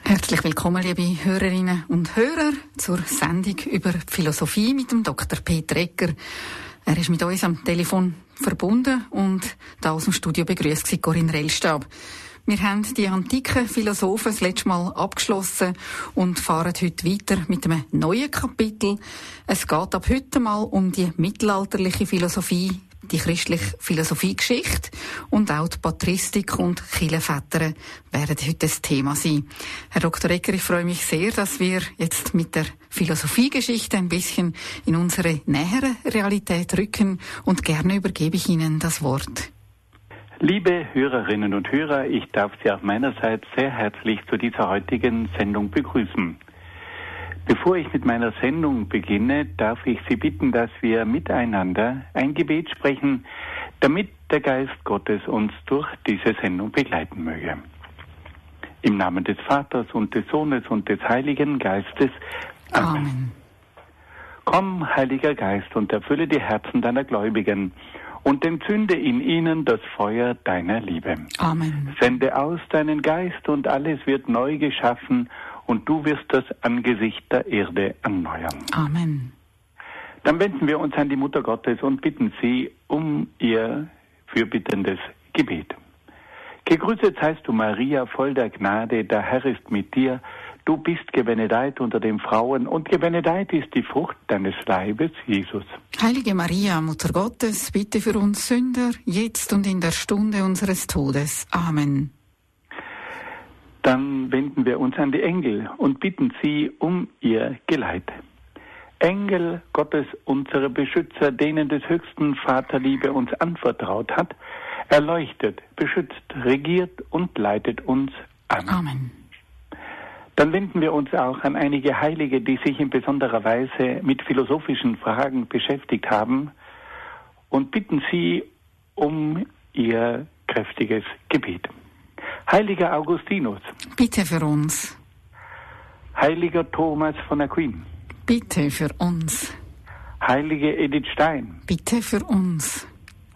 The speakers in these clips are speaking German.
Herzlich willkommen, liebe Hörerinnen und Hörer, zur Sendung über Philosophie mit dem Dr. Peter Egger. Er ist mit uns am Telefon verbunden und da aus dem Studio begrüßt sie Corinne Rellstab. Wir haben die antiken Philosophen das letzte Mal abgeschlossen und fahren heute weiter mit einem neuen Kapitel. Es geht ab heute mal um die mittelalterliche Philosophie, die christliche Philosophiegeschichte und auch die Patristik und Kirchenväter werden heute das Thema sein. Herr Dr. Egger, ich freue mich sehr, dass wir jetzt mit der Philosophiegeschichte ein bisschen in unsere nähere Realität rücken und gerne übergebe ich Ihnen das Wort. Liebe Hörerinnen und Hörer, ich darf Sie auf meinerseits sehr herzlich zu dieser heutigen Sendung begrüßen. Bevor ich mit meiner Sendung beginne, darf ich Sie bitten, dass wir miteinander ein Gebet sprechen, damit der Geist Gottes uns durch diese Sendung begleiten möge. Im Namen des Vaters und des Sohnes und des Heiligen Geistes. Amen. Komm, Heiliger Geist, und erfülle die Herzen deiner Gläubigen und entzünde in ihnen das Feuer deiner Liebe. Amen. Sende aus deinen Geist und alles wird neu geschaffen und du wirst das Angesicht der Erde erneuern. Amen. Dann wenden wir uns an die Mutter Gottes und bitten sie um ihr fürbittendes Gebet. Gegrüßet seist du, Maria, voll der Gnade, der Herr ist mit dir. Du bist gebenedeit unter den Frauen und gebenedeit ist die Frucht deines Leibes, Jesus. Heilige Maria, Mutter Gottes, bitte für uns Sünder, jetzt und in der Stunde unseres Todes. Amen. Dann wenden wir uns an die Engel und bitten sie um ihr Geleit. Engel Gottes, unsere Beschützer, denen des höchsten Vaterliebe uns anvertraut hat, erleuchtet, beschützt, regiert und leitet uns an. Amen. Dann wenden wir uns auch an einige Heilige, die sich in besonderer Weise mit philosophischen Fragen beschäftigt haben und bitten sie um ihr kräftiges Gebet. Heiliger Augustinus. Bitte für uns. Heiliger Thomas von Aquin. Bitte für uns. Heilige Edith Stein. Bitte für uns.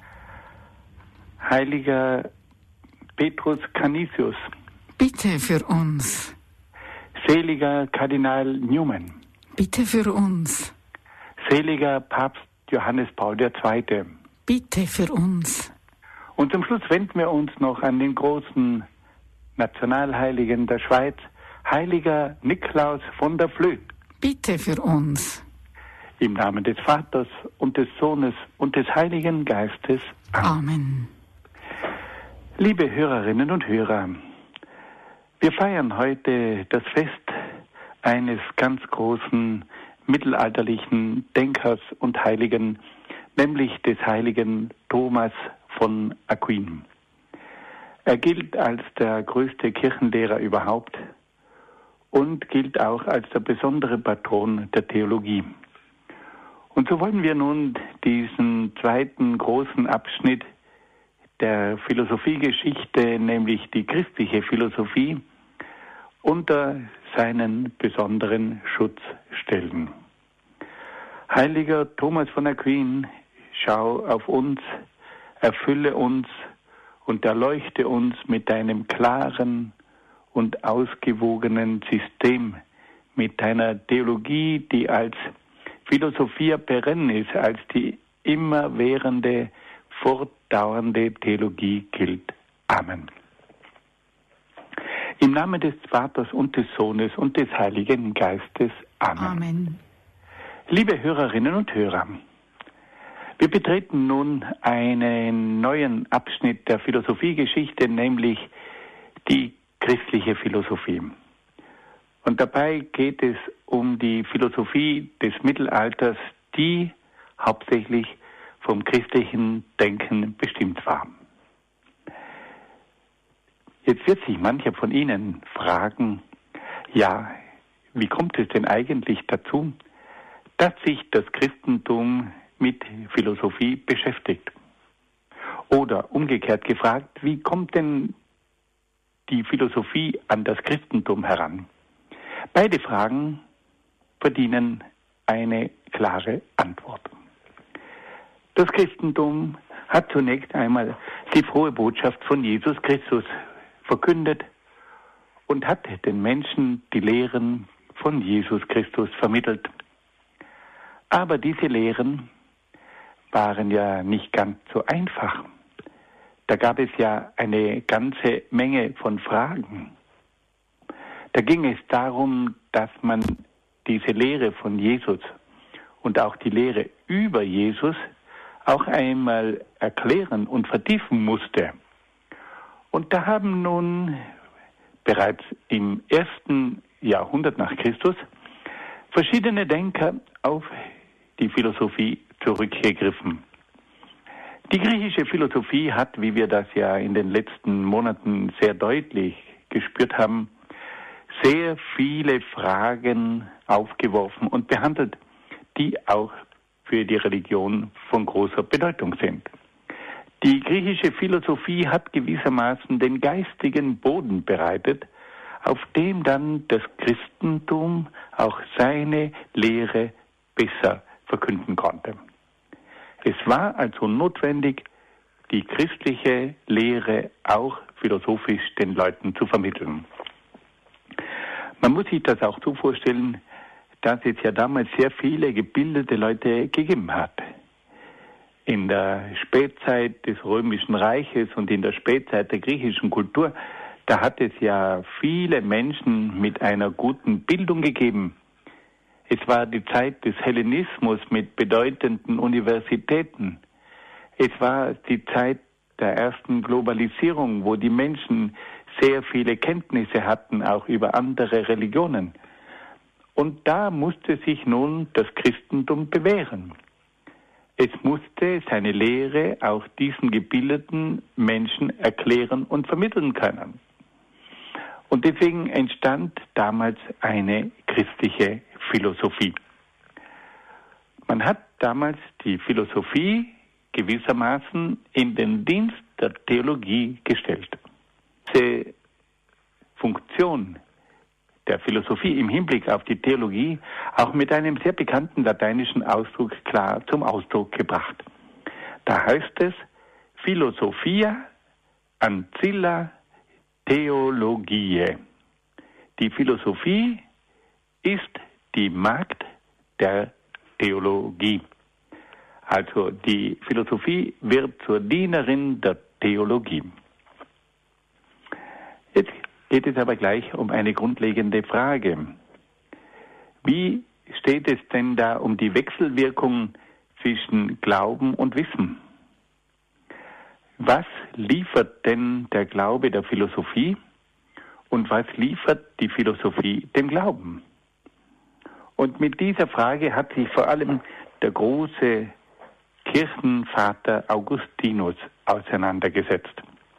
Heiliger Petrus Canisius. Bitte für uns. Seliger Kardinal Newman. Bitte für uns. Seliger Papst Johannes Paul II. Bitte für uns. Und zum Schluss wenden wir uns noch an den großen Nationalheiligen der Schweiz, Heiliger Niklaus von der Flöh. Bitte für uns. Im Namen des Vaters und des Sohnes und des Heiligen Geistes. Amen. Liebe Hörerinnen und Hörer, wir feiern heute das Fest eines ganz großen mittelalterlichen Denkers und Heiligen, nämlich des heiligen Thomas von Aquin. Er gilt als der größte Kirchenlehrer überhaupt und gilt auch als der besondere Patron der Theologie. Und so wollen wir nun diesen zweiten großen Abschnitt der Philosophiegeschichte, nämlich die christliche Philosophie, unter seinen besonderen Schutz stellen. Heiliger Thomas von Aquin, schau auf uns, erfülle uns und erleuchte uns mit deinem klaren und ausgewogenen System, mit deiner Theologie, die als Philosophia perennis, als die immerwährende, fortdauernde Theologie gilt. Amen. Im Namen des Vaters und des Sohnes und des Heiligen Geistes. Amen. Amen. Liebe Hörerinnen und Hörer, wir betreten nun einen neuen Abschnitt der Philosophiegeschichte, nämlich die christliche Philosophie. Und dabei geht es um die Philosophie des Mittelalters, die hauptsächlich vom christlichen Denken bestimmt war. Jetzt wird sich mancher von Ihnen fragen, ja, wie kommt es denn eigentlich dazu, dass sich das Christentum mit Philosophie beschäftigt? Oder umgekehrt gefragt, wie kommt denn die Philosophie an das Christentum heran? Beide Fragen verdienen eine klare Antwort. Das Christentum hat zunächst einmal die frohe Botschaft von Jesus Christus verkündet und hat den Menschen die Lehren von Jesus Christus vermittelt. Aber diese Lehren waren ja nicht ganz so einfach. Da gab es ja eine ganze Menge von Fragen. Da ging es darum, dass man diese Lehre von Jesus und auch die Lehre über Jesus auch einmal erklären und vertiefen musste. Und da haben nun bereits im 1. Jahrhundert nach Christus verschiedene Denker auf die Philosophie zurückgegriffen. Die griechische Philosophie hat, wie wir das ja in den letzten Monaten sehr deutlich gespürt haben, sehr viele Fragen aufgeworfen und behandelt, die auch für die Religion von großer Bedeutung sind. Die griechische Philosophie hat gewissermaßen den geistigen Boden bereitet, auf dem dann das Christentum auch seine Lehre besser verkünden konnte. Es war also notwendig, die christliche Lehre auch philosophisch den Leuten zu vermitteln. Man muss sich das auch so vorstellen, dass es ja damals sehr viele gebildete Leute gegeben hat. In der Spätzeit des Römischen Reiches und in der Spätzeit der griechischen Kultur, da hat es ja viele Menschen mit einer guten Bildung gegeben. Es war die Zeit des Hellenismus mit bedeutenden Universitäten. Es war die Zeit der ersten Globalisierung, wo die Menschen sehr viele Kenntnisse hatten, auch über andere Religionen. Und da musste sich nun das Christentum bewähren. Es musste seine Lehre auch diesen gebildeten Menschen erklären und vermitteln können. Und deswegen entstand damals eine christliche Philosophie. Man hat damals die Philosophie gewissermaßen in den Dienst der Theologie gestellt. Diese Funktion der Philosophie im Hinblick auf die Theologie auch mit einem sehr bekannten lateinischen Ausdruck klar zum Ausdruck gebracht. Da heißt es Philosophia ancilla Theologiae. Die Philosophie ist die Magd der Theologie. Also die Philosophie wird zur Dienerin der Theologie. Jetzt geht es aber gleich um eine grundlegende Frage. Wie steht es denn da um die Wechselwirkung zwischen Glauben und Wissen? Was liefert denn der Glaube der Philosophie und was liefert die Philosophie dem Glauben? Und mit dieser Frage hat sich vor allem der große Kirchenvater Augustinus auseinandergesetzt.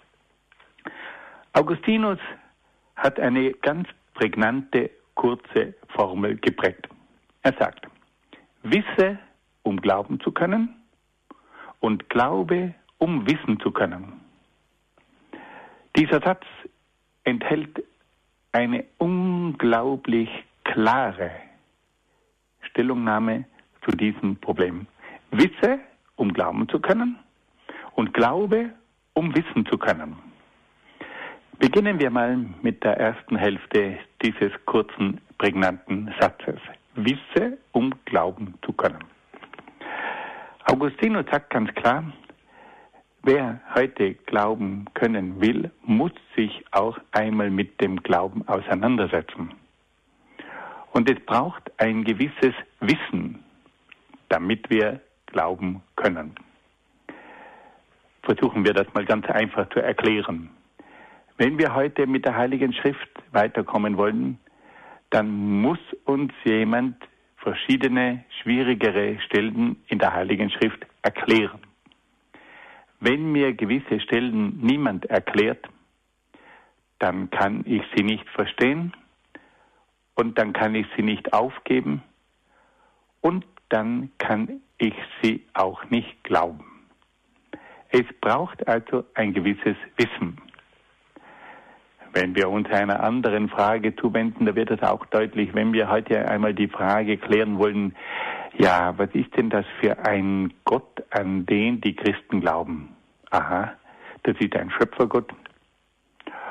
Augustinus hat eine ganz prägnante, kurze Formel geprägt. Er sagt, wisse, um glauben zu können und glaube, um wissen zu können. Dieser Satz enthält eine unglaublich klare Stellungnahme zu diesem Problem. Wisse, um glauben zu können und glaube, um wissen zu können. Beginnen wir mal mit der ersten Hälfte dieses kurzen, prägnanten Satzes. Wisse, um glauben zu können. Augustinus sagt ganz klar, wer heute glauben können will, muss sich auch einmal mit dem Glauben auseinandersetzen. Und es braucht ein gewisses Wissen, damit wir glauben können. Versuchen wir das mal ganz einfach zu erklären. Wenn wir heute mit der Heiligen Schrift weiterkommen wollen, dann muss uns jemand verschiedene, schwierigere Stellen in der Heiligen Schrift erklären. Wenn mir gewisse Stellen niemand erklärt, dann kann ich sie nicht verstehen und dann kann ich sie nicht aufgeben und dann kann ich sie auch nicht glauben. Es braucht also ein gewisses Wissen. Wenn wir uns einer anderen Frage zuwenden, da wird es auch deutlich, wenn wir heute einmal die Frage klären wollen, ja, was ist denn das für ein Gott, an den die Christen glauben? Aha, das ist ein Schöpfergott.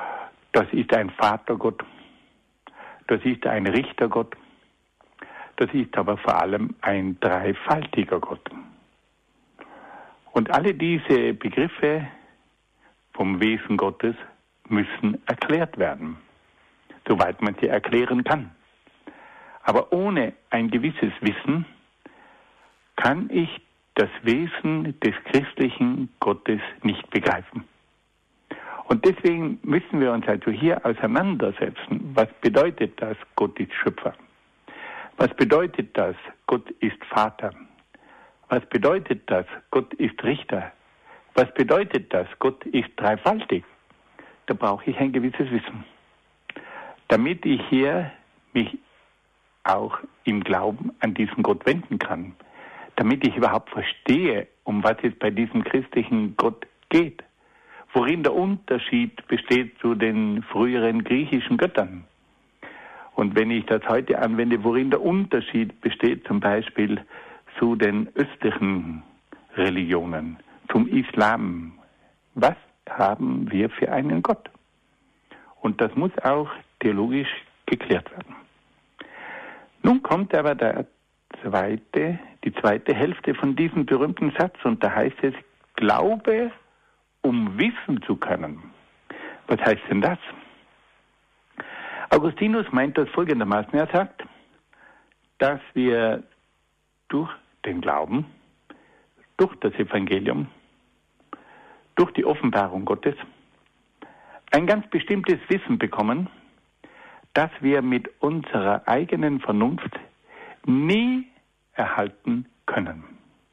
Das ist ein Vatergott, das ist ein Richtergott, das ist aber vor allem ein dreifaltiger Gott. Und alle diese Begriffe vom Wesen Gottes müssen erklärt werden, soweit man sie erklären kann. Aber ohne ein gewisses Wissen kann ich das Wesen des christlichen Gottes nicht begreifen. Und deswegen müssen wir uns also hier auseinandersetzen. Was bedeutet das, Gott ist Schöpfer? Was bedeutet das, Gott ist Vater? Was bedeutet das, Gott ist Richter? Was bedeutet das, Gott ist dreifaltig? Da brauche ich ein gewisses Wissen, damit ich hier mich auch im Glauben an diesen Gott wenden kann, damit ich überhaupt verstehe, um was es bei diesem christlichen Gott geht, worin der Unterschied besteht zu den früheren griechischen Göttern. Und wenn ich das heute anwende, worin der Unterschied besteht zum Beispiel zu den östlichen Religionen, zum Islam. Was haben wir für einen Gott? Und das muss auch theologisch geklärt werden. Nun kommt aber die zweite Hälfte von diesem berühmten Satz und da heißt es, Glaube, um wissen zu können. Was heißt denn das? Augustinus meint das folgendermaßen. Er sagt, dass wir durch den Glauben, durch das Evangelium, durch die Offenbarung Gottes ein ganz bestimmtes Wissen bekommen, das wir mit unserer eigenen Vernunft nie erhalten können.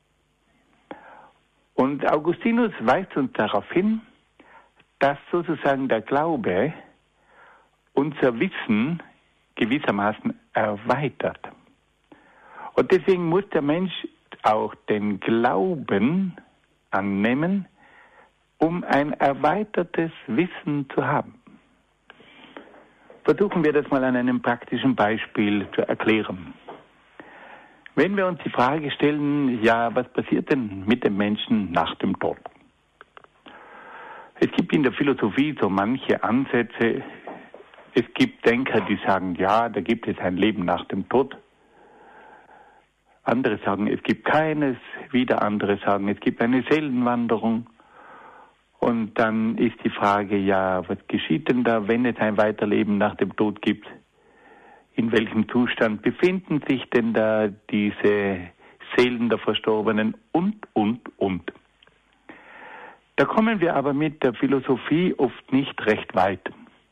Und Augustinus weist uns darauf hin, dass sozusagen der Glaube unser Wissen gewissermaßen erweitert. Und deswegen muss der Mensch auch den Glauben annehmen, um ein erweitertes Wissen zu haben. Versuchen wir das mal an einem praktischen Beispiel zu erklären. Wenn wir uns die Frage stellen, ja, was passiert denn mit dem Menschen nach dem Tod? Es gibt in der Philosophie so manche Ansätze. Es gibt Denker, die sagen, ja, da gibt es ein Leben nach dem Tod. Andere sagen, es gibt keines. Wieder andere sagen, es gibt eine Seelenwanderung. Und dann ist die Frage, ja, was geschieht denn da, wenn es ein Weiterleben nach dem Tod gibt? In welchem Zustand befinden sich denn da diese Seelen der Verstorbenen und. Da kommen wir aber mit der Philosophie oft nicht recht weit.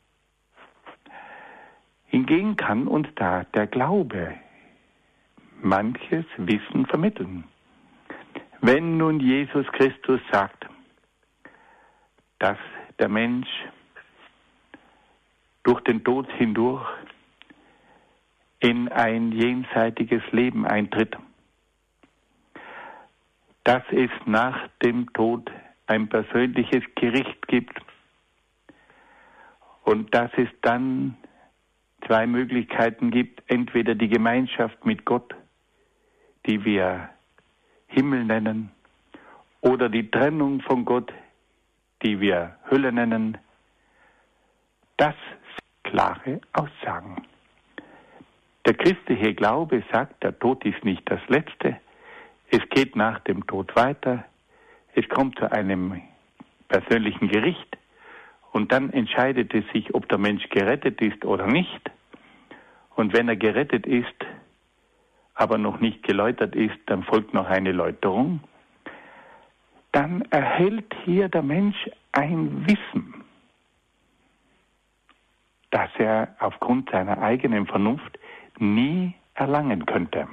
Hingegen kann uns da der Glaube manches Wissen vermitteln. Wenn nun Jesus Christus sagt, dass der Mensch durch den Tod hindurch in ein jenseitiges Leben eintritt, dass es nach dem Tod ein persönliches Gericht gibt und dass es dann zwei Möglichkeiten gibt, entweder die Gemeinschaft mit Gott, die wir Himmel nennen, oder die Trennung von Gott, die wir Hölle nennen. Das sind klare Aussagen. Der christliche Glaube sagt, der Tod ist nicht das Letzte. Es geht nach dem Tod weiter. Es kommt zu einem persönlichen Gericht. Und dann entscheidet es sich, ob der Mensch gerettet ist oder nicht. Und wenn er gerettet ist, aber noch nicht geläutert ist, dann folgt noch eine Läuterung. Dann erhält hier der Mensch ein Wissen, das er aufgrund seiner eigenen Vernunft nie erlangen könnte.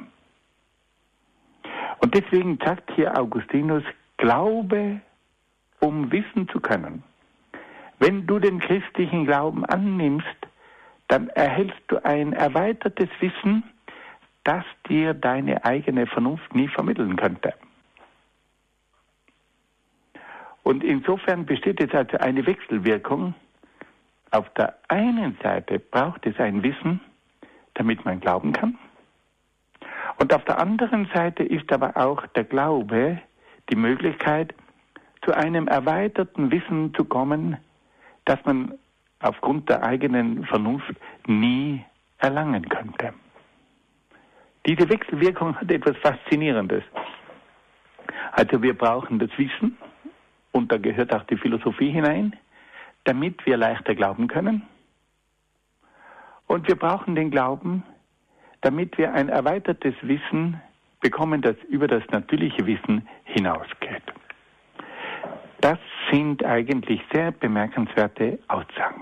Und deswegen sagt hier Augustinus, Glaube, um wissen zu können. Wenn du den christlichen Glauben annimmst, dann erhältst du ein erweitertes Wissen, das dir deine eigene Vernunft nie vermitteln könnte. Und insofern besteht jetzt also eine Wechselwirkung. Auf der einen Seite braucht es ein Wissen, damit man glauben kann. Und auf der anderen Seite ist aber auch der Glaube die Möglichkeit, zu einem erweiterten Wissen zu kommen, das man aufgrund der eigenen Vernunft nie erlangen könnte. Diese Wechselwirkung hat etwas Faszinierendes. Also wir brauchen das Wissen, und da gehört auch die Philosophie hinein, damit wir leichter glauben können. Und wir brauchen den Glauben, damit wir ein erweitertes Wissen bekommen, das über das natürliche Wissen hinausgeht. Das sind eigentlich sehr bemerkenswerte Aussagen.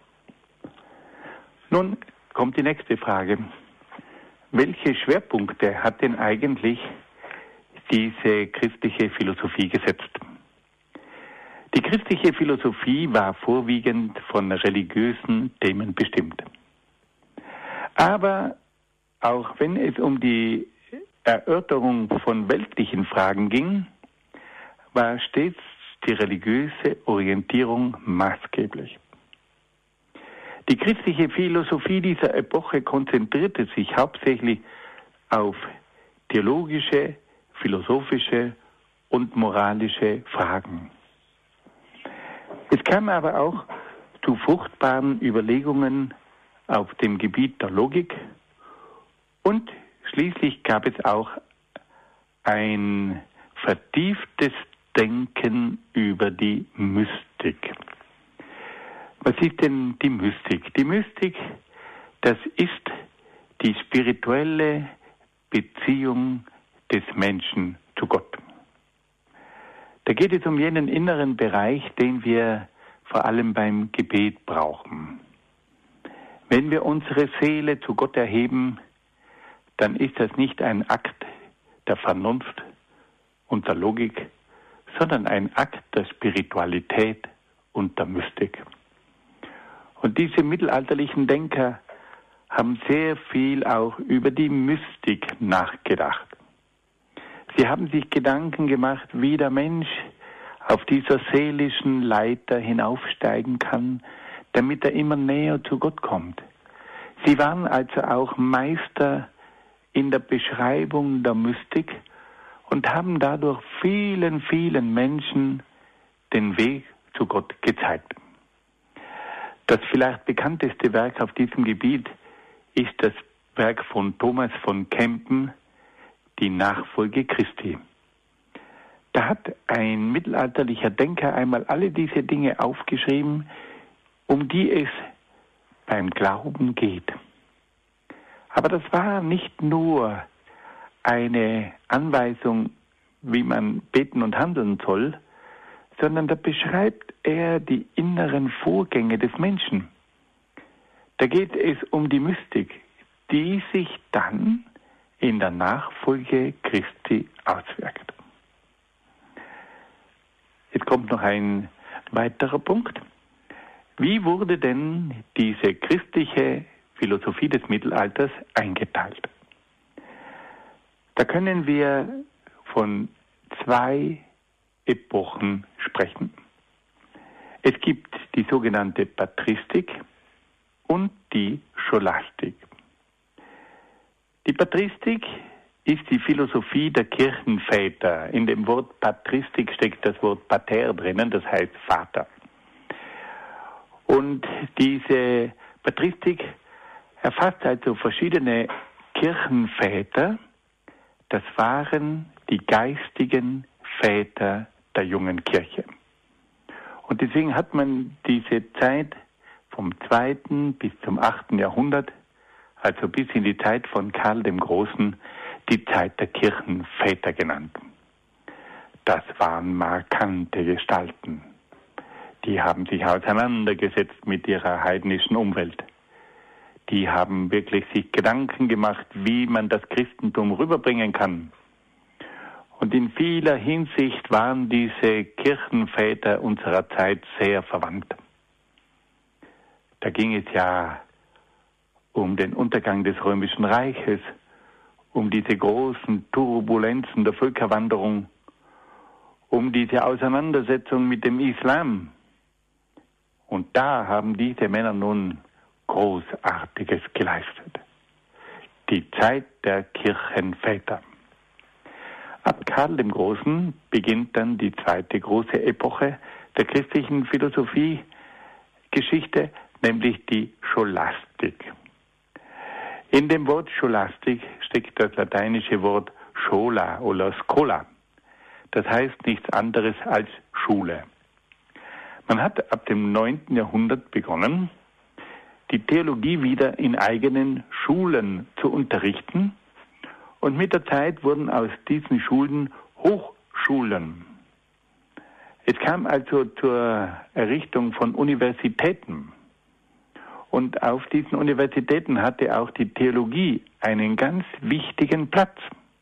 Nun kommt die nächste Frage. Welche Schwerpunkte hat denn eigentlich diese christliche Philosophie gesetzt? Die christliche Philosophie war vorwiegend von religiösen Themen bestimmt. Aber auch wenn es um die Erörterung von weltlichen Fragen ging, war stets die religiöse Orientierung maßgeblich. Die christliche Philosophie dieser Epoche konzentrierte sich hauptsächlich auf theologische, philosophische und moralische Fragen. Es kam aber auch zu fruchtbaren Überlegungen auf dem Gebiet der Logik, und schließlich gab es auch ein vertieftes Denken über die Mystik. Was ist denn die Mystik? Die Mystik, das ist die spirituelle Beziehung des Menschen zu Gott. Da geht es um jenen inneren Bereich, den wir vor allem beim Gebet brauchen. Wenn wir unsere Seele zu Gott erheben, dann ist das nicht ein Akt der Vernunft und der Logik, sondern ein Akt der Spiritualität und der Mystik. Und diese mittelalterlichen Denker haben sehr viel auch über die Mystik nachgedacht. Sie haben sich Gedanken gemacht, wie der Mensch auf dieser seelischen Leiter hinaufsteigen kann, damit er immer näher zu Gott kommt. Sie waren also auch Meister in der Beschreibung der Mystik und haben dadurch vielen, vielen Menschen den Weg zu Gott gezeigt. Das vielleicht bekannteste Werk auf diesem Gebiet ist das Werk von Thomas von Kempen, die Nachfolge Christi. Da hat ein mittelalterlicher Denker einmal alle diese Dinge aufgeschrieben, um die es beim Glauben geht. Aber das war nicht nur eine Anweisung, wie man beten und handeln soll, sondern da beschreibt er die inneren Vorgänge des Menschen. Da geht es um die Mystik, die sich dann in der Nachfolge Christi auswirkt. Jetzt kommt noch ein weiterer Punkt. Wie wurde denn diese christliche Philosophie des Mittelalters eingeteilt? Da können wir von zwei Epochen sprechen. Es gibt die sogenannte Patristik und die Scholastik. Die Patristik ist die Philosophie der Kirchenväter. In dem Wort Patristik steckt das Wort Pater drinnen, das heißt Vater. Und diese Patristik erfasst also verschiedene Kirchenväter. Das waren die geistigen Väter der jungen Kirche. Und deswegen hat man diese Zeit vom 2. bis zum 8. Jahrhundert, also bis in die Zeit von Karl dem Großen, die Zeit der Kirchenväter genannt. Das waren markante Gestalten. Die haben sich auseinandergesetzt mit ihrer heidnischen Umwelt. Die haben wirklich sich Gedanken gemacht, wie man das Christentum rüberbringen kann. Und in vieler Hinsicht waren diese Kirchenväter unserer Zeit sehr verwandt. Da ging es ja um den Untergang des Römischen Reiches, um diese großen Turbulenzen der Völkerwanderung, um diese Auseinandersetzung mit dem Islam. Und da haben diese Männer nun Großartiges geleistet. Die Zeit der Kirchenväter. Ab Karl dem Großen beginnt dann die zweite große Epoche der christlichen Philosophiegeschichte, nämlich die Scholastik. In dem Wort Scholastik steckt das lateinische Wort Schola oder Schola. Das heißt nichts anderes als Schule. Man hat ab dem 9. Jahrhundert begonnen, die Theologie wieder in eigenen Schulen zu unterrichten, und mit der Zeit wurden aus diesen Schulen Hochschulen. Es kam also zur Errichtung von Universitäten. Und auf diesen Universitäten hatte auch die Theologie einen ganz wichtigen Platz.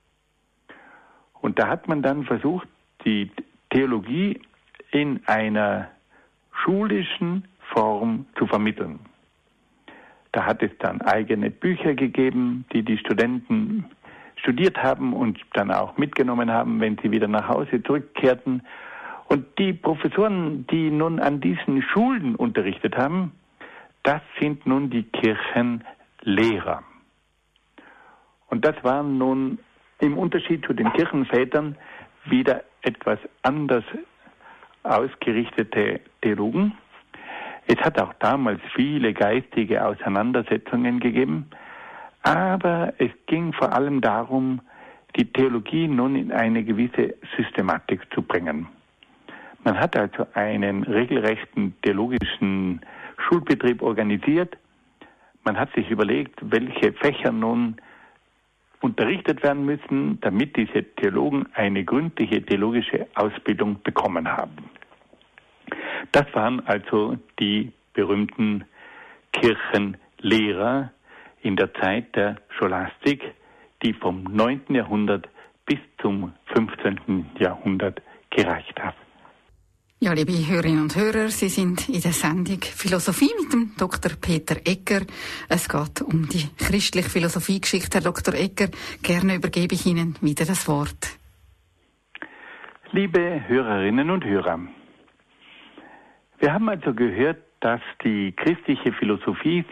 Und da hat man dann versucht, die Theologie in einer schulischen Form zu vermitteln. Da hat es dann eigene Bücher gegeben, die die Studenten studiert haben und dann auch mitgenommen haben, wenn sie wieder nach Hause zurückkehrten. Und die Professoren, die nun an diesen Schulen unterrichtet haben, das sind nun die Kirchenlehrer. Und das waren nun im Unterschied zu den Kirchenvätern wieder etwas anders ausgerichtete Theologen. Es hat auch damals viele geistige Auseinandersetzungen gegeben, aber es ging vor allem darum, die Theologie nun in eine gewisse Systematik zu bringen. Man hat also einen regelrechten theologischen Schulbetrieb organisiert. Man hat sich überlegt, welche Fächer nun unterrichtet werden müssen, damit diese Theologen eine gründliche theologische Ausbildung bekommen haben. Das waren also die berühmten Kirchenlehrer in der Zeit der Scholastik, die vom 9. Jahrhundert bis zum 15. Jahrhundert gereicht haben. Ja, liebe Hörerinnen und Hörer, Sie sind in der Sendung Philosophie mit dem Dr. Peter Egger. Es geht um die christliche Philosophiegeschichte. Herr Dr. Egger, gerne übergebe ich Ihnen wieder das Wort. Liebe Hörerinnen und Hörer, wir haben also gehört, dass die christliche Philosophie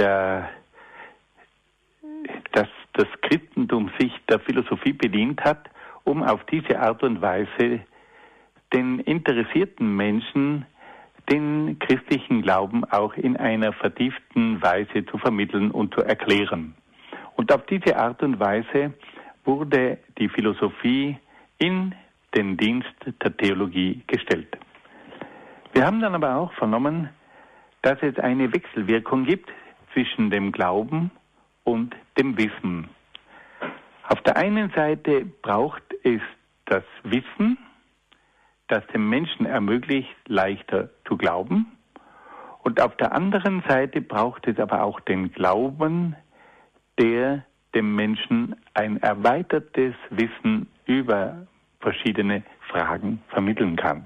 das Christentum sich der Philosophie bedient hat, um auf diese Art und Weise den interessierten Menschen den christlichen Glauben auch in einer vertieften Weise zu vermitteln und zu erklären. Und auf diese Art und Weise wurde die Philosophie in den Dienst der Theologie gestellt. Wir haben dann aber auch vernommen, dass es eine Wechselwirkung gibt zwischen dem Glauben und dem Wissen. Auf der einen Seite braucht es das Wissen, das dem Menschen ermöglicht, leichter zu glauben. Und auf der anderen Seite braucht es aber auch den Glauben, der dem Menschen ein erweitertes Wissen über verschiedene Fragen vermitteln kann.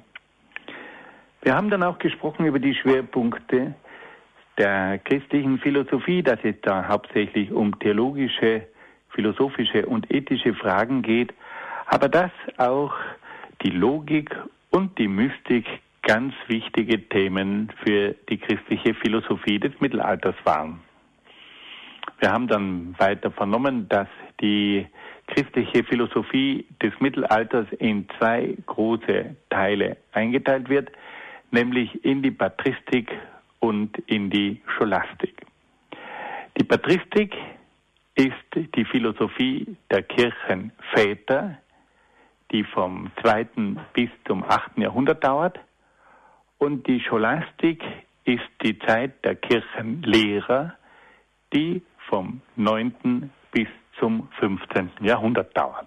Wir haben dann auch gesprochen über die Schwerpunkte der christlichen Philosophie, dass es da hauptsächlich um theologische, philosophische und ethische Fragen geht, aber dass auch die Logik und die Mystik ganz wichtige Themen für die christliche Philosophie des Mittelalters waren. Wir haben dann weiter vernommen, dass die christliche Philosophie des Mittelalters in zwei große Teile eingeteilt wird, nämlich in die Patristik und in die Scholastik. Die Patristik ist die Philosophie der Kirchenväter, die vom 2. bis zum 8. Jahrhundert dauert, und die Scholastik ist die Zeit der Kirchenlehrer, die vom 9. bis zum 15. Jahrhundert dauert.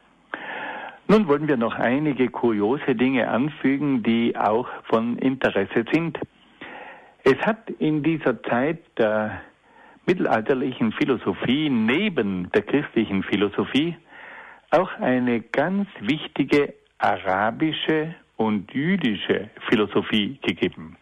Nun wollen wir noch einige kuriose Dinge anfügen, die auch von Interesse sind. Es hat in dieser Zeit der mittelalterlichen Philosophie neben der christlichen Philosophie auch eine ganz wichtige arabische und jüdische Philosophie gegeben.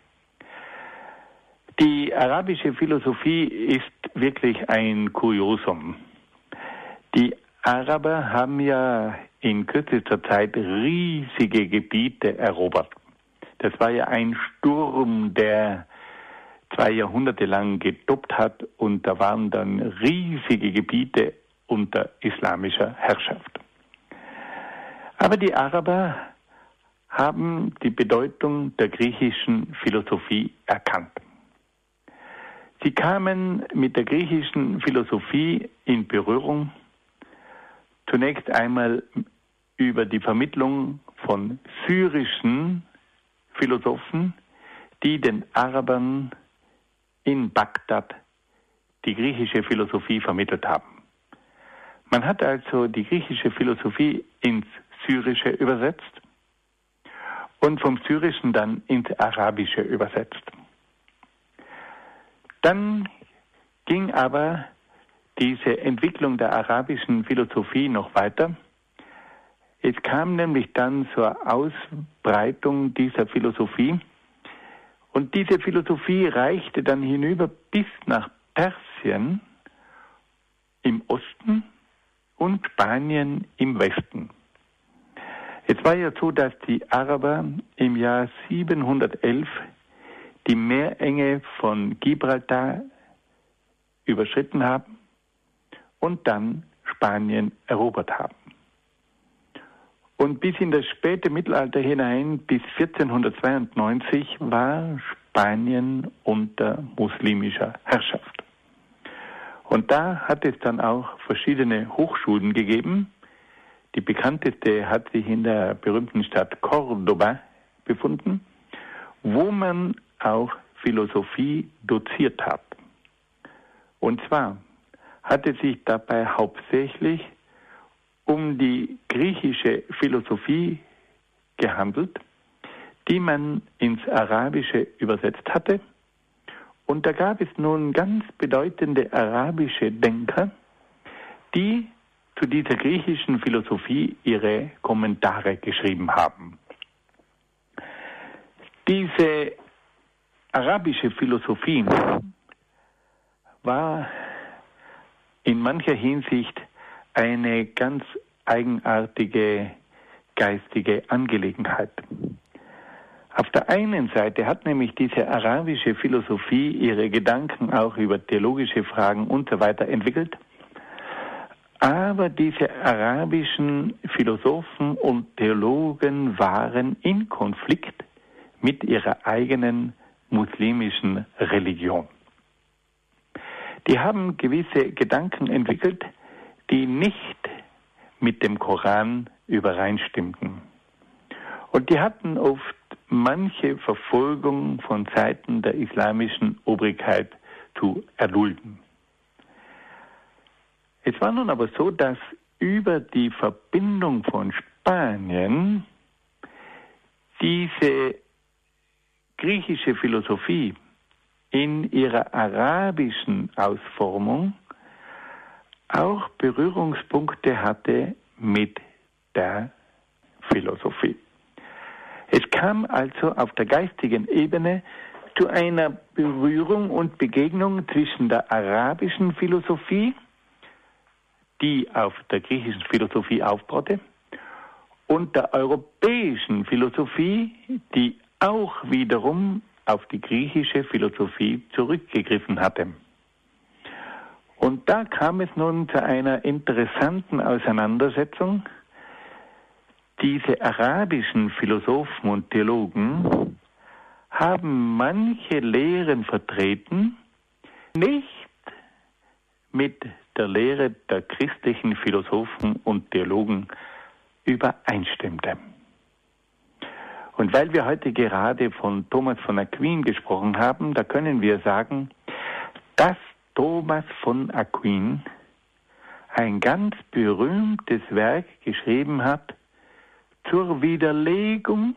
Die arabische Philosophie ist wirklich ein Kuriosum. Die Araber haben ja in kürzester Zeit riesige Gebiete erobert. Das war ja ein Sturm, der 2 Jahrhunderte lang getobt hat, und da waren dann riesige Gebiete unter islamischer Herrschaft. Aber die Araber haben die Bedeutung der griechischen Philosophie erkannt. Sie kamen mit der griechischen Philosophie in Berührung, zunächst einmal über die Vermittlung von syrischen Philosophen, die den Arabern in Bagdad die griechische Philosophie vermittelt haben. Man hat also die griechische Philosophie ins Syrische übersetzt und vom Syrischen dann ins Arabische übersetzt. Dann ging aber diese Entwicklung der arabischen Philosophie noch weiter. Es kam nämlich dann zur Ausbreitung dieser Philosophie und diese Philosophie reichte dann hinüber bis nach Persien im Osten und Spanien im Westen. Es war ja so, dass die Araber im Jahr 711 die Meerenge von Gibraltar überschritten haben und dann Spanien erobert haben. Und bis in das späte Mittelalter hinein, bis 1492, war Spanien unter muslimischer Herrschaft. Und da hat es dann auch verschiedene Hochschulen gegeben. Die bekannteste hat sich in der berühmten Stadt Córdoba befunden, wo man auch Philosophie doziert hat. Und zwar hat es sich dabei hauptsächlich um die griechische Philosophie gehandelt, die man ins Arabische übersetzt hatte. Und da gab es nun ganz bedeutende arabische Denker, die zu dieser griechischen Philosophie ihre Kommentare geschrieben haben. Diese arabische Philosophie war in mancher Hinsicht eine ganz eigenartige geistige Angelegenheit. Auf der einen Seite hat nämlich diese arabische Philosophie ihre Gedanken auch über theologische Fragen und so weiter entwickelt, aber diese arabischen Philosophen und Theologen waren in Konflikt mit ihrer eigenen muslimischen Religion. Die haben gewisse Gedanken entwickelt, die nicht mit dem Koran übereinstimmten. Und die hatten oft manche Verfolgung von Seiten der islamischen Obrigkeit zu erdulden. Es war nun aber so, dass über die Verbindung von Spanien diese griechische Philosophie in ihrer arabischen Ausformung auch Berührungspunkte hatte mit der Philosophie. Es kam also auf der geistigen Ebene zu einer Berührung und Begegnung zwischen der arabischen Philosophie, die auf der griechischen Philosophie aufbaute, und der europäischen Philosophie, die auch wiederum auf die griechische Philosophie zurückgegriffen hatte. Und da kam es nun zu einer interessanten Auseinandersetzung. Diese arabischen Philosophen und Theologen haben manche Lehren vertreten, nicht mit der Lehre der christlichen Philosophen und Theologen übereinstimmte. Und weil wir heute gerade von Thomas von Aquin gesprochen haben, da können wir sagen, dass Thomas von Aquin ein ganz berühmtes Werk geschrieben hat zur Widerlegung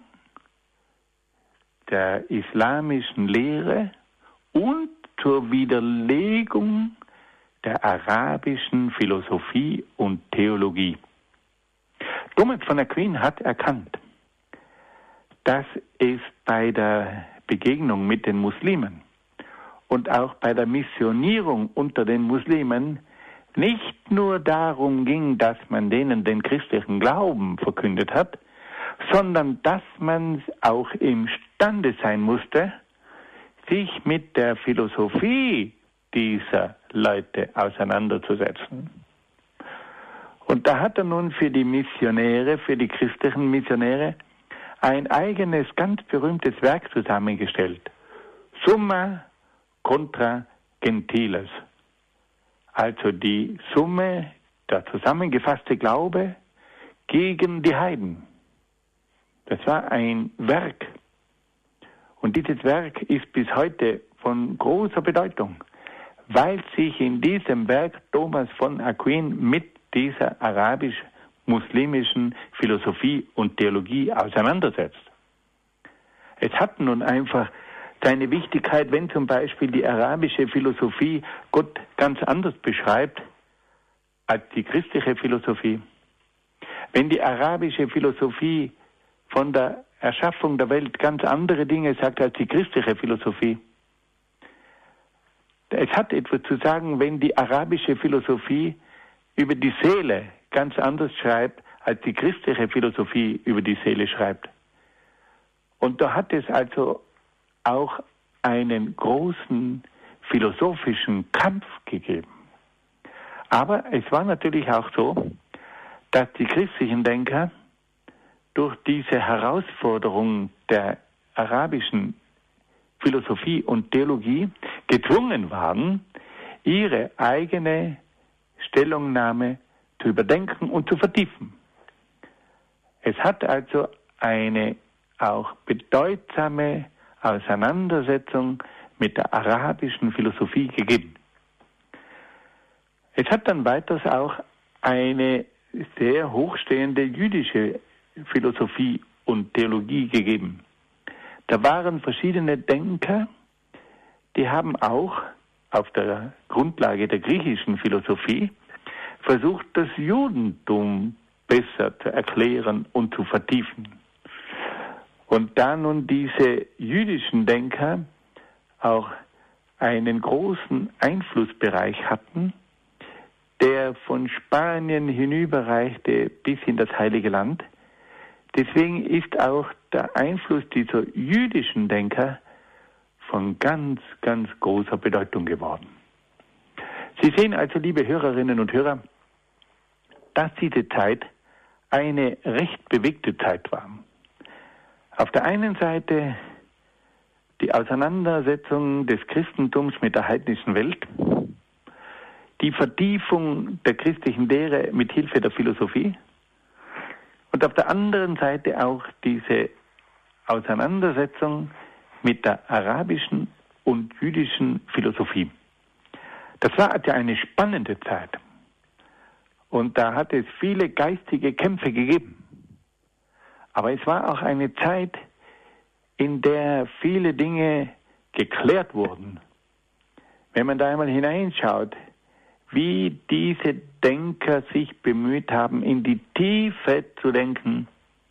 der islamischen Lehre und zur Widerlegung der arabischen Philosophie und Theologie. Thomas von Aquin hat erkannt, dass es bei der Begegnung mit den Muslimen und auch bei der Missionierung unter den Muslimen nicht nur darum ging, dass man denen den christlichen Glauben verkündet hat, sondern dass man auch imstande sein musste, sich mit der Philosophie dieser Leute auseinanderzusetzen. Und da hat er nun für die Missionäre, für die christlichen Missionäre, ein eigenes, ganz berühmtes Werk zusammengestellt. Summa contra Gentiles. Also die Summe, der zusammengefasste Glaube gegen die Heiden. Das war ein Werk. Und dieses Werk ist bis heute von großer Bedeutung, weil sich in diesem Werk Thomas von Aquin mit dieser arabisch-muslimischen Philosophie und Theologie auseinandersetzt. Es hat nun einfach seine Wichtigkeit, wenn zum Beispiel die arabische Philosophie Gott ganz anders beschreibt als die christliche Philosophie. Wenn die arabische Philosophie von der Erschaffung der Welt ganz andere Dinge sagt als die christliche Philosophie. Es hat etwas zu sagen, wenn die arabische Philosophie über die Seele ganz anders schreibt, als die christliche Philosophie über die Seele schreibt. Und da hat es also auch einen großen philosophischen Kampf gegeben. Aber es war natürlich auch so, dass die christlichen Denker durch diese Herausforderung der arabischen Philosophie und Theologie gezwungen waren, ihre eigene Stellungnahme zu überdenken und zu vertiefen. Es hat also eine auch bedeutsame Auseinandersetzung mit der arabischen Philosophie gegeben. Es hat dann weiters auch eine sehr hochstehende jüdische Philosophie und Theologie gegeben. Da waren verschiedene Denker, die haben auch auf der Grundlage der griechischen Philosophie versucht, das Judentum besser zu erklären und zu vertiefen. Und da nun diese jüdischen Denker auch einen großen Einflussbereich hatten, der von Spanien hinüberreichte bis in das Heilige Land, deswegen ist auch der Einfluss dieser jüdischen Denker von ganz, ganz großer Bedeutung geworden. Sie sehen also, liebe Hörerinnen und Hörer, dass diese Zeit eine recht bewegte Zeit war. Auf der einen Seite die Auseinandersetzung des Christentums mit der heidnischen Welt, die Vertiefung der christlichen Lehre mit Hilfe der Philosophie und auf der anderen Seite auch diese Auseinandersetzung mit der arabischen und jüdischen Philosophie. Das war also eine spannende Zeit. Und da hat es viele geistige Kämpfe gegeben. Aber es war auch eine Zeit, in der viele Dinge geklärt wurden. Wenn man da einmal hineinschaut, wie diese Denker sich bemüht haben, in die Tiefe zu denken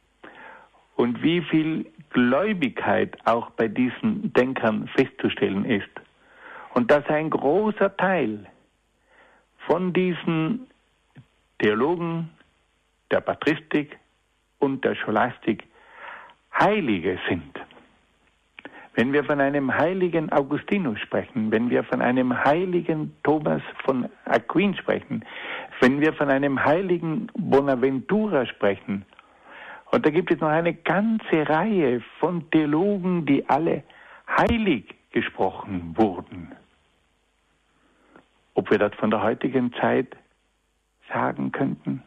und wie viel Gläubigkeit auch bei diesen Denkern festzustellen ist. Und dass ein großer Teil von diesen Theologen, der Patristik und der Scholastik Heilige sind. Wenn wir von einem heiligen Augustinus sprechen, wenn wir von einem heiligen Thomas von Aquin sprechen, wenn wir von einem heiligen Bonaventura sprechen, und da gibt es noch eine ganze Reihe von Theologen, die alle heilig gesprochen wurden. Ob wir das von der heutigen Zeit sagen könnten?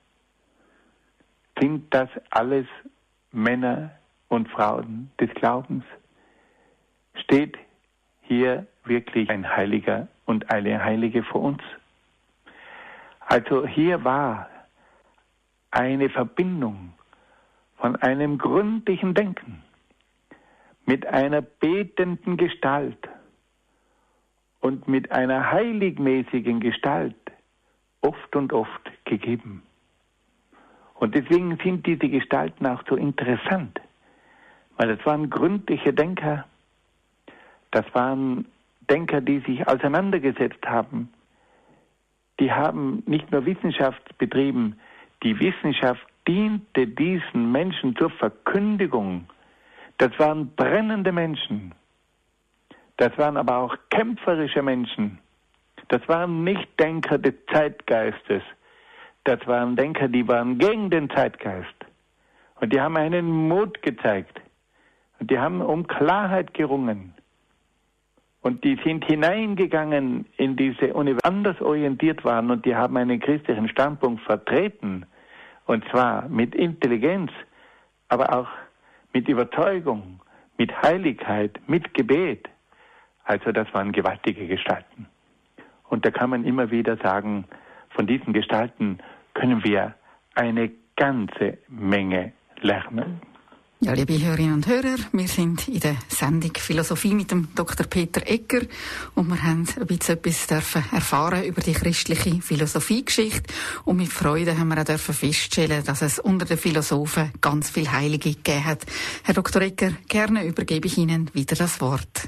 Sind das alles Männer und Frauen des Glaubens? Steht hier wirklich ein Heiliger und eine Heilige vor uns? Also hier war eine Verbindung von einem gründlichen Denken mit einer betenden Gestalt und mit einer heiligmäßigen Gestalt oft und oft gegeben. Und deswegen sind diese Gestalten auch so interessant, weil das waren gründliche Denker, das waren Denker, die sich auseinandergesetzt haben. Die haben nicht nur Wissenschaft betrieben, die Wissenschaft diente diesen Menschen zur Verkündigung. Das waren brennende Menschen. Das waren aber auch kämpferische Menschen. Das waren nicht Denker des Zeitgeistes. Das waren Denker, die waren gegen den Zeitgeist. Und die haben einen Mut gezeigt. Und die haben um Klarheit gerungen. Und die sind hineingegangen in diese Universität, anders orientiert waren und die haben einen christlichen Standpunkt vertreten. Und zwar mit Intelligenz, aber auch mit Überzeugung, mit Heiligkeit, mit Gebet. Also das waren gewaltige Gestalten. Und da kann man immer wieder sagen, von diesen Gestalten können wir eine ganze Menge lernen. Ja, liebe Hörerinnen und Hörer, wir sind in der Sendung Philosophie mit dem Dr. Peter Egger und wir haben ein bisschen etwas erfahren über die christliche Philosophiegeschichte und mit Freude haben wir auch feststellen, dass es unter den Philosophen ganz viel Heilige gegeben hat. Herr Dr. Egger, gerne übergebe ich Ihnen wieder das Wort.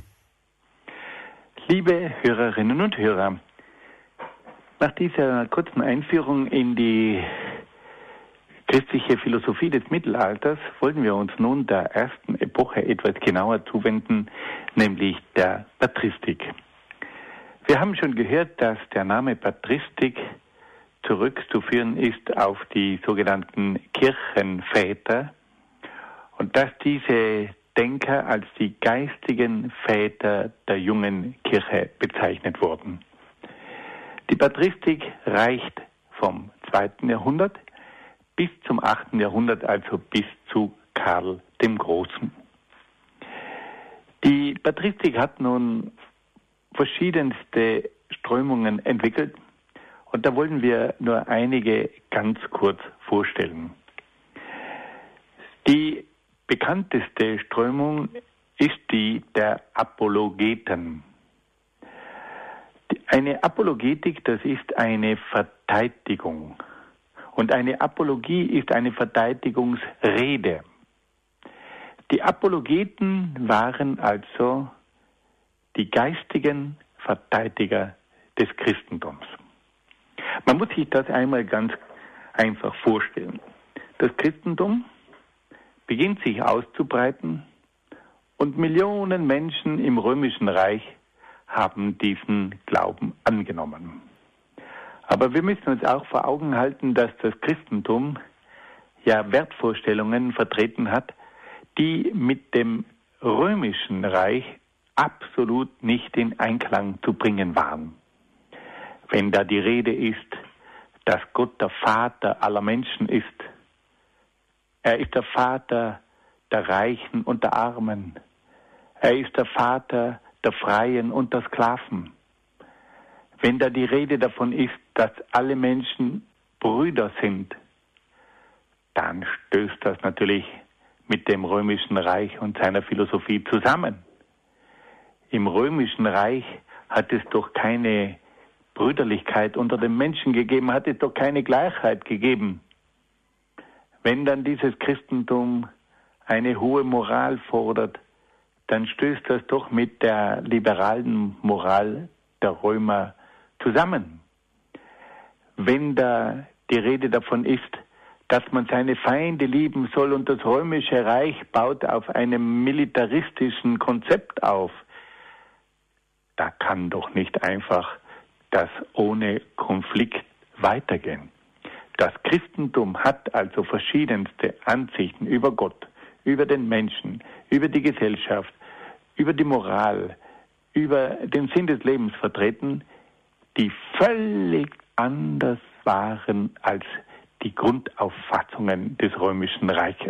Liebe Hörerinnen und Hörer, nach dieser kurzen Einführung in die christliche Philosophie des Mittelalters wollen wir uns nun der ersten Epoche etwas genauer zuwenden, nämlich der Patristik. Wir haben schon gehört, dass der Name Patristik zurückzuführen ist auf die sogenannten Kirchenväter und dass diese Denker als die geistigen Väter der jungen Kirche bezeichnet wurden. Die Patristik reicht vom 2. Jahrhundert bis zum 8. Jahrhundert, also bis zu Karl dem Großen. Die Patristik hat nun verschiedenste Strömungen entwickelt und da wollen wir nur einige ganz kurz vorstellen. Die bekannteste Strömung ist die der Apologeten. Eine Apologetik, das ist eine Verteidigung. Und eine Apologie ist eine Verteidigungsrede. Die Apologeten waren also die geistigen Verteidiger des Christentums. Man muss sich das einmal ganz einfach vorstellen. Das Christentum beginnt sich auszubreiten und Millionen Menschen im Römischen Reich haben diesen Glauben angenommen. Aber wir müssen uns auch vor Augen halten, dass das Christentum ja Wertvorstellungen vertreten hat, die mit dem Römischen Reich absolut nicht in Einklang zu bringen waren. Wenn da die Rede ist, dass Gott der Vater aller Menschen ist, er ist der Vater der Reichen und der Armen, er ist der Vater der Freien und der Sklaven. Wenn da die Rede davon ist, dass alle Menschen Brüder sind, dann stößt das natürlich mit dem Römischen Reich und seiner Philosophie zusammen. Im Römischen Reich hat es doch keine Brüderlichkeit unter den Menschen gegeben, hat es doch keine Gleichheit gegeben. Wenn dann dieses Christentum eine hohe Moral fordert, dann stößt das doch mit der liberalen Moral der Römer zusammen. Wenn da die Rede davon ist, dass man seine Feinde lieben soll und das Römische Reich baut auf einem militaristischen Konzept auf, da kann doch nicht einfach das ohne Konflikt weitergehen. Das Christentum hat also verschiedenste Ansichten über Gott, über den Menschen, über die Gesellschaft, über die Moral, über den Sinn des Lebens vertreten, die völlig anders waren als die Grundauffassungen des Römischen Reiches.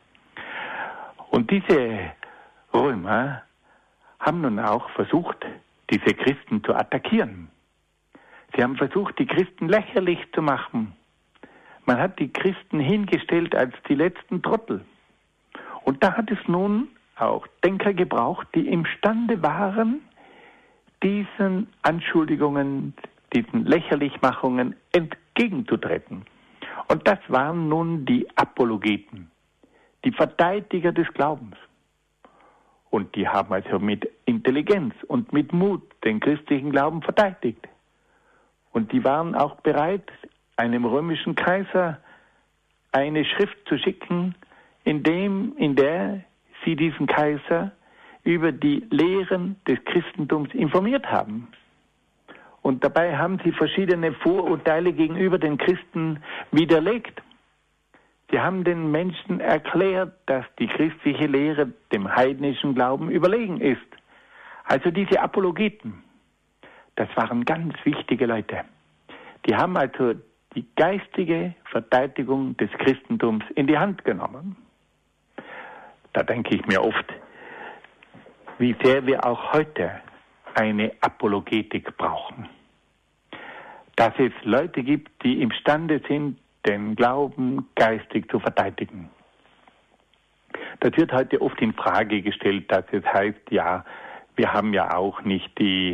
Und diese Römer haben nun auch versucht, diese Christen zu attackieren. Sie haben versucht, die Christen lächerlich zu machen. Man hat die Christen hingestellt als die letzten Trottel. Und da hat es nun auch Denker gebraucht, die imstande waren, diesen Anschuldigungen, diesen Lächerlichmachungen entgegenzutreten. Und das waren nun die Apologeten, die Verteidiger des Glaubens. Und die haben also mit Intelligenz und mit Mut den christlichen Glauben verteidigt. Und die waren auch bereit, einem römischen Kaiser eine Schrift zu schicken, in der sie diesen Kaiser über die Lehren des Christentums informiert haben. Und dabei haben sie verschiedene Vorurteile gegenüber den Christen widerlegt. Sie haben den Menschen erklärt, dass die christliche Lehre dem heidnischen Glauben überlegen ist. Also diese Apologeten, das waren ganz wichtige Leute. Die haben also die geistige Verteidigung des Christentums in die Hand genommen. Da denke ich mir oft, wie sehr wir auch heute eine Apologetik brauchen. Dass es Leute gibt, die imstande sind, den Glauben geistig zu verteidigen. Das wird heute oft in Frage gestellt, dass es heißt, ja, wir haben ja auch nicht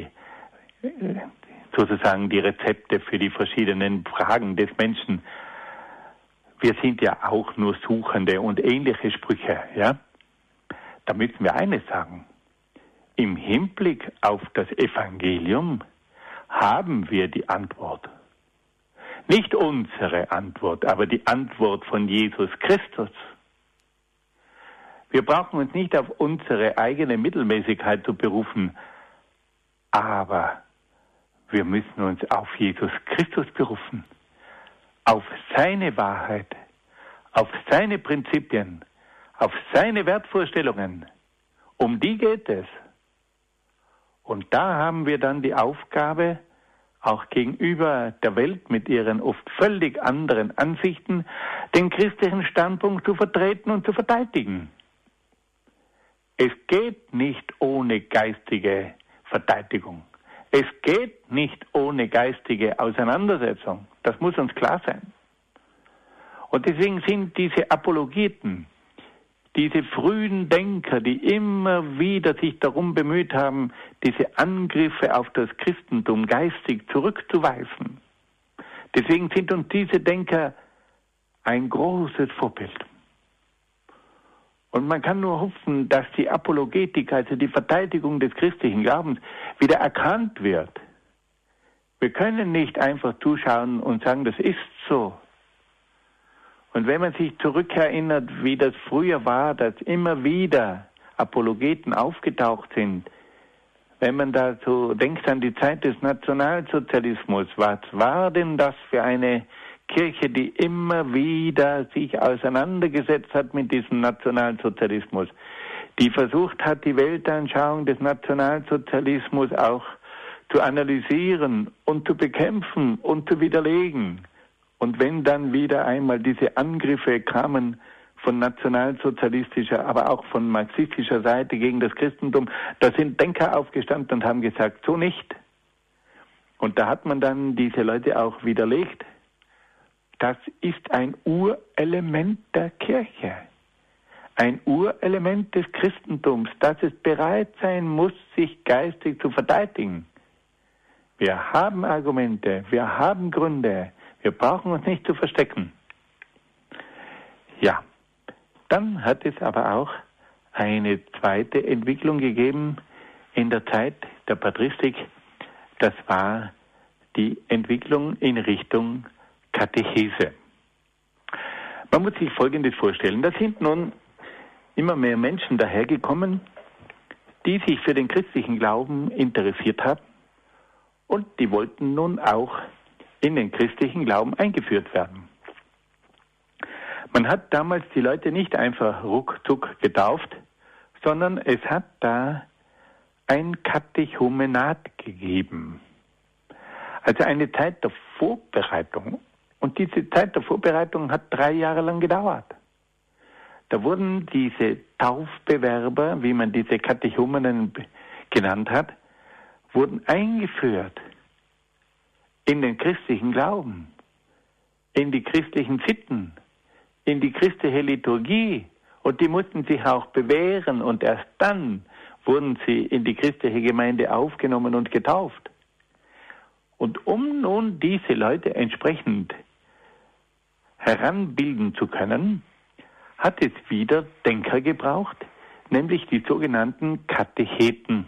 sozusagen die Rezepte für die verschiedenen Fragen des Menschen. Wir sind ja auch nur Suchende und ähnliche Sprüche, ja. Da müssen wir eines sagen. Im Hinblick auf das Evangelium haben wir die Antwort. Nicht unsere Antwort, aber die Antwort von Jesus Christus. Wir brauchen uns nicht auf unsere eigene Mittelmäßigkeit zu berufen, aber wir müssen uns auf Jesus Christus berufen, auf seine Wahrheit, auf seine Prinzipien, auf seine Wertvorstellungen. Um die geht es. Und da haben wir dann die Aufgabe, auch gegenüber der Welt mit ihren oft völlig anderen Ansichten, den christlichen Standpunkt zu vertreten und zu verteidigen. Es geht nicht ohne geistige Verteidigung. Es geht nicht ohne geistige Auseinandersetzung. Das muss uns klar sein. Und deswegen sind diese Apologeten, diese frühen Denker, die immer wieder sich darum bemüht haben, diese Angriffe auf das Christentum geistig zurückzuweisen. Deswegen sind uns diese Denker ein großes Vorbild. Und man kann nur hoffen, dass die Apologetik, also die Verteidigung des christlichen Glaubens, wieder erkannt wird. Wir können nicht einfach zuschauen und sagen, das ist so. Und wenn man sich zurückerinnert, wie das früher war, dass immer wieder Apologeten aufgetaucht sind, wenn man da so denkt an die Zeit des Nationalsozialismus, was war denn das für eine Kirche, die immer wieder sich auseinandergesetzt hat mit diesem Nationalsozialismus, die versucht hat, die Weltanschauung des Nationalsozialismus auch zu analysieren und zu bekämpfen und zu widerlegen. Und wenn dann wieder einmal diese Angriffe kamen von nationalsozialistischer, aber auch von marxistischer Seite gegen das Christentum, da sind Denker aufgestanden und haben gesagt, so nicht. Und da hat man dann diese Leute auch widerlegt. Das ist ein Urelement der Kirche, ein Urelement des Christentums, dass es bereit sein muss, sich geistig zu verteidigen. Wir haben Argumente, wir haben Gründe, wir brauchen uns nicht zu verstecken. Ja, dann hat es aber auch eine zweite Entwicklung gegeben in der Zeit der Patristik. Das war die Entwicklung in Richtung Katechese. Man muss sich Folgendes vorstellen. Da sind nun immer mehr Menschen dahergekommen, die sich für den christlichen Glauben interessiert haben und die wollten nun auch in den christlichen Glauben eingeführt werden. Man hat damals die Leute nicht einfach ruckzuck getauft, sondern es hat da ein Katechumenat gegeben. Also eine Zeit der Vorbereitung. Und diese Zeit der Vorbereitung hat 3 Jahre lang gedauert. Da wurden diese Taufbewerber, wie man diese Katechumenen genannt hat, wurden eingeführt in den christlichen Glauben, in die christlichen Sitten, in die christliche Liturgie. Und die mussten sich auch bewähren und erst dann wurden sie in die christliche Gemeinde aufgenommen und getauft. Und um nun diese Leute entsprechend heranbilden zu können, hat es wieder Denker gebraucht, nämlich die sogenannten Katecheten.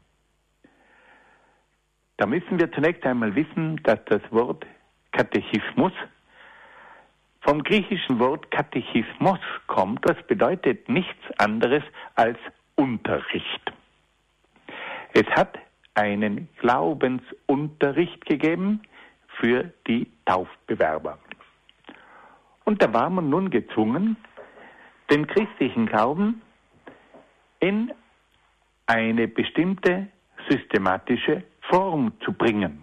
Da müssen wir zunächst einmal wissen, dass das Wort Katechismus vom griechischen Wort Katechismos kommt. Das bedeutet nichts anderes als Unterricht. Es hat einen Glaubensunterricht gegeben für die Taufbewerber. Und da war man nun gezwungen, den christlichen Glauben in eine bestimmte systematische Form zu bringen.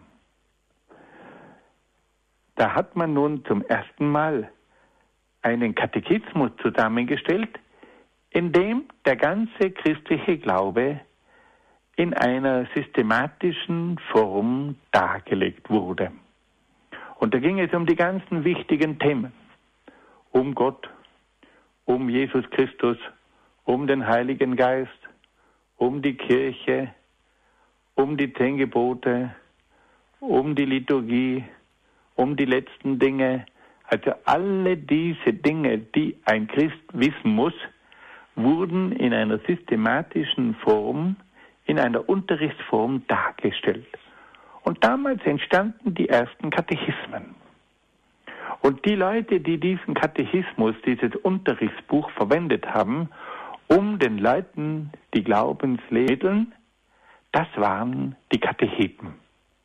Da hat man nun zum ersten Mal einen Katechismus zusammengestellt, in dem der ganze christliche Glaube in einer systematischen Form dargelegt wurde. Und da ging es um die ganzen wichtigen Themen. Um Gott, um Jesus Christus, um den Heiligen Geist, um die Kirche, um die 10 Gebote, um die Liturgie, um die letzten Dinge. Also alle diese Dinge, die ein Christ wissen muss, wurden in einer systematischen Form, in einer Unterrichtsform dargestellt. Und damals entstanden die ersten Katechismen. Und die Leute, die diesen Katechismus, dieses Unterrichtsbuch verwendet haben, um den Leuten die Glaubenslehre zu vermitteln, das waren die Katecheten.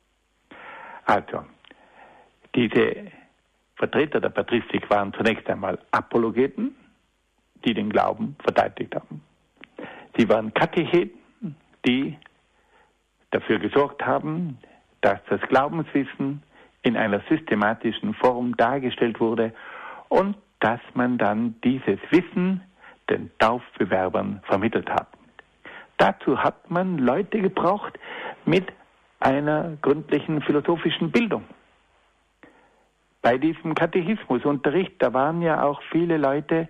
Also, diese Vertreter der Patristik waren zunächst einmal Apologeten, die den Glauben verteidigt haben. Sie waren Katecheten, die dafür gesorgt haben, dass das Glaubenswissen in einer systematischen Form dargestellt wurde und dass man dann dieses Wissen den Taufbewerbern vermittelt hat. Dazu hat man Leute gebraucht mit einer gründlichen philosophischen Bildung. Bei diesem Katechismusunterricht, da waren ja auch viele Leute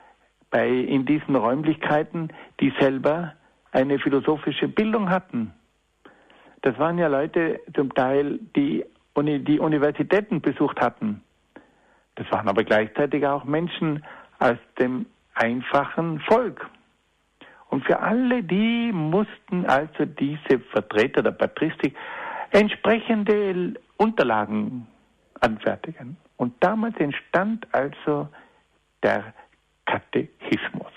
in diesen Räumlichkeiten, die selber eine philosophische Bildung hatten. Das waren ja Leute zum Teil, die Universitäten besucht hatten. Das waren aber gleichzeitig auch Menschen aus dem einfachen Volk. Und für alle die mussten also diese Vertreter der Patristik entsprechende Unterlagen anfertigen. Und damals entstand also der Katechismus.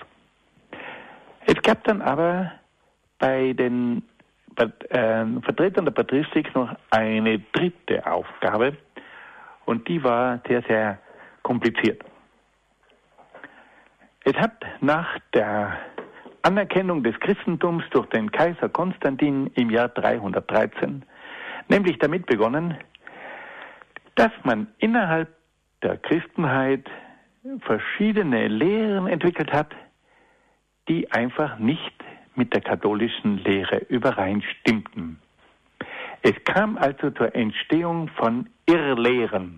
Es gab dann aber bei den Vertretern der Patristik noch eine dritte Aufgabe und die war sehr, sehr kompliziert. Es hat nach der Anerkennung des Christentums durch den Kaiser Konstantin im Jahr 313 nämlich damit begonnen, dass man innerhalb der Christenheit verschiedene Lehren entwickelt hat, die einfach nicht mit der katholischen Lehre übereinstimmten. Es kam also zur Entstehung von Irrlehren.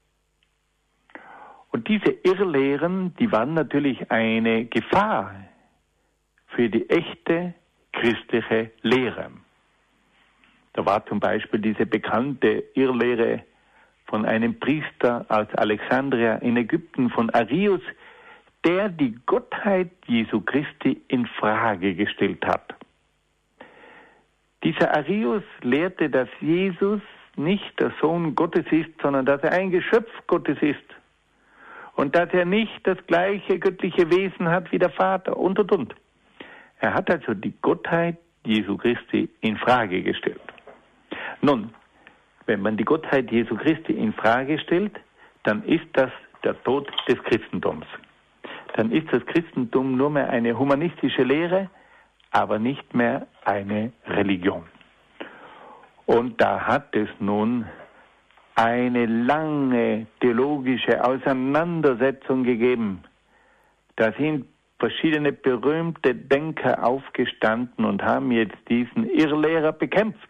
Und diese Irrlehren, die waren natürlich eine Gefahr für die echte christliche Lehre. Da war zum Beispiel diese bekannte Irrlehre von einem Priester aus Alexandria in Ägypten, von Arius, der die Gottheit Jesu Christi in Frage gestellt hat. Dieser Arius lehrte, dass Jesus nicht der Sohn Gottes ist, sondern dass er ein Geschöpf Gottes ist und dass er nicht das gleiche göttliche Wesen hat wie der Vater und. Er hat also die Gottheit Jesu Christi in Frage gestellt. Nun, wenn man die Gottheit Jesu Christi in Frage stellt, dann ist das der Tod des Christentums. Dann ist das Christentum nur mehr eine humanistische Lehre, aber nicht mehr eine Religion. Und da hat es nun eine lange theologische Auseinandersetzung gegeben. Da sind verschiedene berühmte Denker aufgestanden und haben jetzt diesen Irrlehrer bekämpft.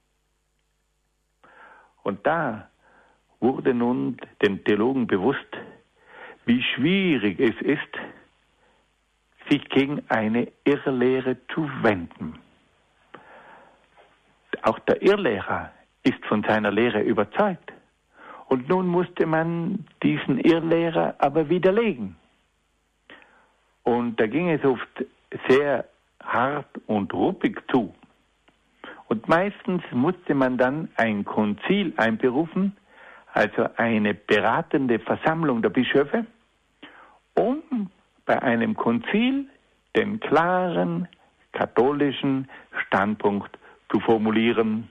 Und da wurde nun den Theologen bewusst, wie schwierig es ist, sich gegen eine Irrlehre zu wenden. Auch der Irrlehrer ist von seiner Lehre überzeugt. Und nun musste man diesen Irrlehrer aber widerlegen. Und da ging es oft sehr hart und ruppig zu. Und meistens musste man dann ein Konzil einberufen, also eine beratende Versammlung der Bischöfe, um bei einem Konzil den klaren katholischen Standpunkt zu formulieren.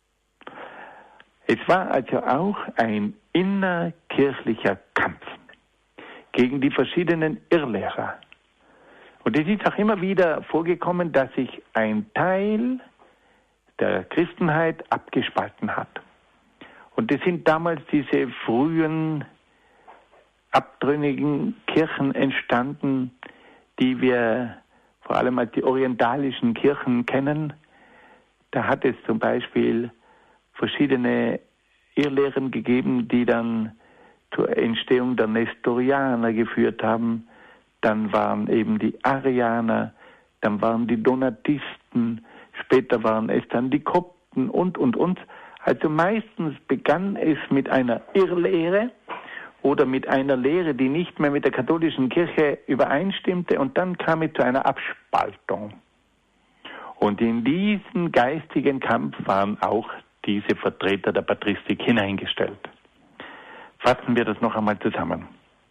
Es war also auch ein innerkirchlicher Kampf gegen die verschiedenen Irrlehrer. Und es ist auch immer wieder vorgekommen, dass sich ein Teil der Christenheit abgespalten hat. Und es sind damals diese frühen abtrünnigen Kirchen entstanden, die wir vor allem als die orientalischen Kirchen kennen. Da hat es zum Beispiel verschiedene Irrlehren gegeben, die dann zur Entstehung der Nestorianer geführt haben. Dann waren eben die Arianer, dann waren die Donatisten, später waren es dann die Kopten und. Also meistens begann es mit einer Irrlehre oder mit einer Lehre, die nicht mehr mit der katholischen Kirche übereinstimmte, und dann kam es zu einer Abspaltung. Und in diesen geistigen Kampf waren auch diese Vertreter der Patristik hineingestellt. Fassen wir das noch einmal zusammen.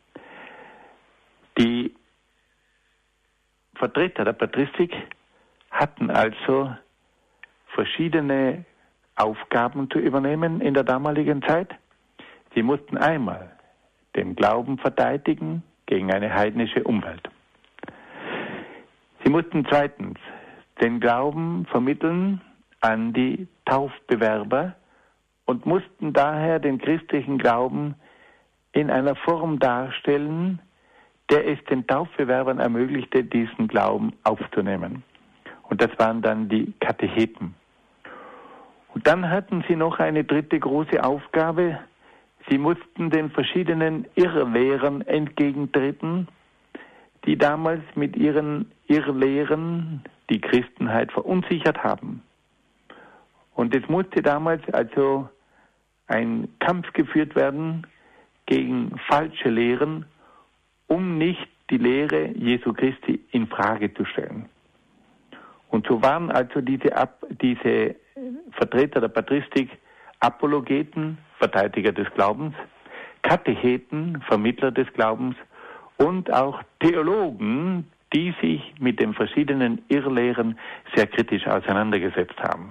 Die Vertreter der Patristik hatten also verschiedene Aufgaben zu übernehmen in der damaligen Zeit. Sie mussten einmal den Glauben verteidigen gegen eine heidnische Umwelt. Sie mussten zweitens den Glauben vermitteln an die Taufbewerber und mussten daher den christlichen Glauben in einer Form darstellen, der es den Taufbewerbern ermöglichte, diesen Glauben aufzunehmen. Und das waren dann die Katecheten. Und dann hatten sie noch eine dritte große Aufgabe. Sie mussten den verschiedenen Irrlehren entgegentreten, die damals mit ihren Irrlehren die Christenheit verunsichert haben. Und es musste damals also ein Kampf geführt werden gegen falsche Lehren, um nicht die Lehre Jesu Christi in Frage zu stellen. Und so waren also diese Vertreter der Patristik Apologeten, Verteidiger des Glaubens, Katecheten, Vermittler des Glaubens und auch Theologen, die sich mit den verschiedenen Irrlehren sehr kritisch auseinandergesetzt haben.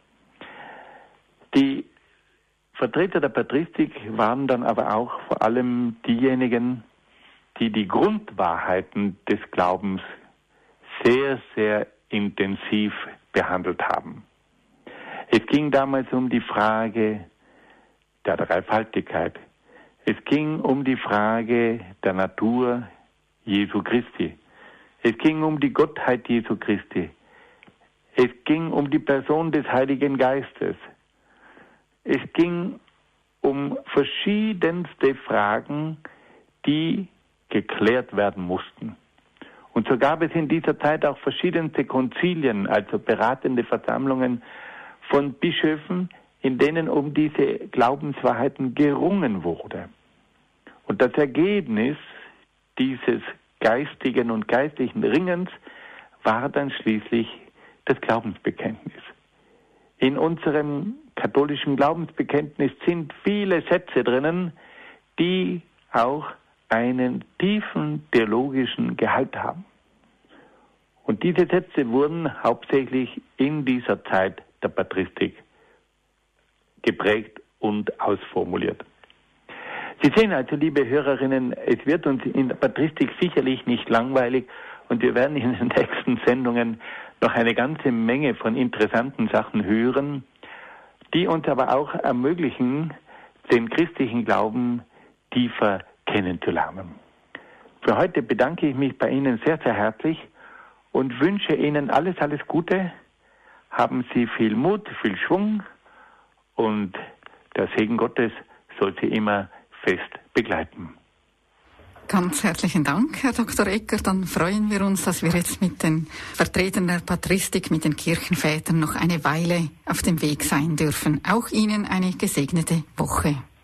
Die Vertreter der Patristik waren dann aber auch vor allem diejenigen, die die Grundwahrheiten des Glaubens sehr, sehr intensiv behandelt haben. Es ging damals um die Frage der Dreifaltigkeit. Es ging um die Frage der Natur Jesu Christi. Es ging um die Gottheit Jesu Christi. Es ging um die Person des Heiligen Geistes. Es ging um verschiedenste Fragen, die geklärt werden mussten. Und so gab es in dieser Zeit auch verschiedenste Konzilien, also beratende Versammlungen von Bischöfen, in denen um diese Glaubenswahrheiten gerungen wurde. Und das Ergebnis dieses geistigen und geistlichen Ringens war dann schließlich das Glaubensbekenntnis. In unserem katholischen Glaubensbekenntnis sind viele Sätze drinnen, die auch einen tiefen theologischen Gehalt haben. Und diese Sätze wurden hauptsächlich in dieser Zeit der Patristik geprägt und ausformuliert. Sie sehen also, liebe Hörerinnen, es wird uns in der Patristik sicherlich nicht langweilig, und wir werden in den nächsten Sendungen noch eine ganze Menge von interessanten Sachen hören, die uns aber auch ermöglichen, den christlichen Glauben tiefer kennenzulernen. Für heute bedanke ich mich bei Ihnen sehr, sehr herzlich und wünsche Ihnen alles, alles Gute. Haben Sie viel Mut, viel Schwung, und der Segen Gottes soll Sie immer fest begleiten. Ganz herzlichen Dank, Herr Dr. Egger. Dann freuen wir uns, dass wir jetzt mit den Vertretern der Patristik, mit den Kirchenvätern noch eine Weile auf dem Weg sein dürfen. Auch Ihnen eine gesegnete Woche.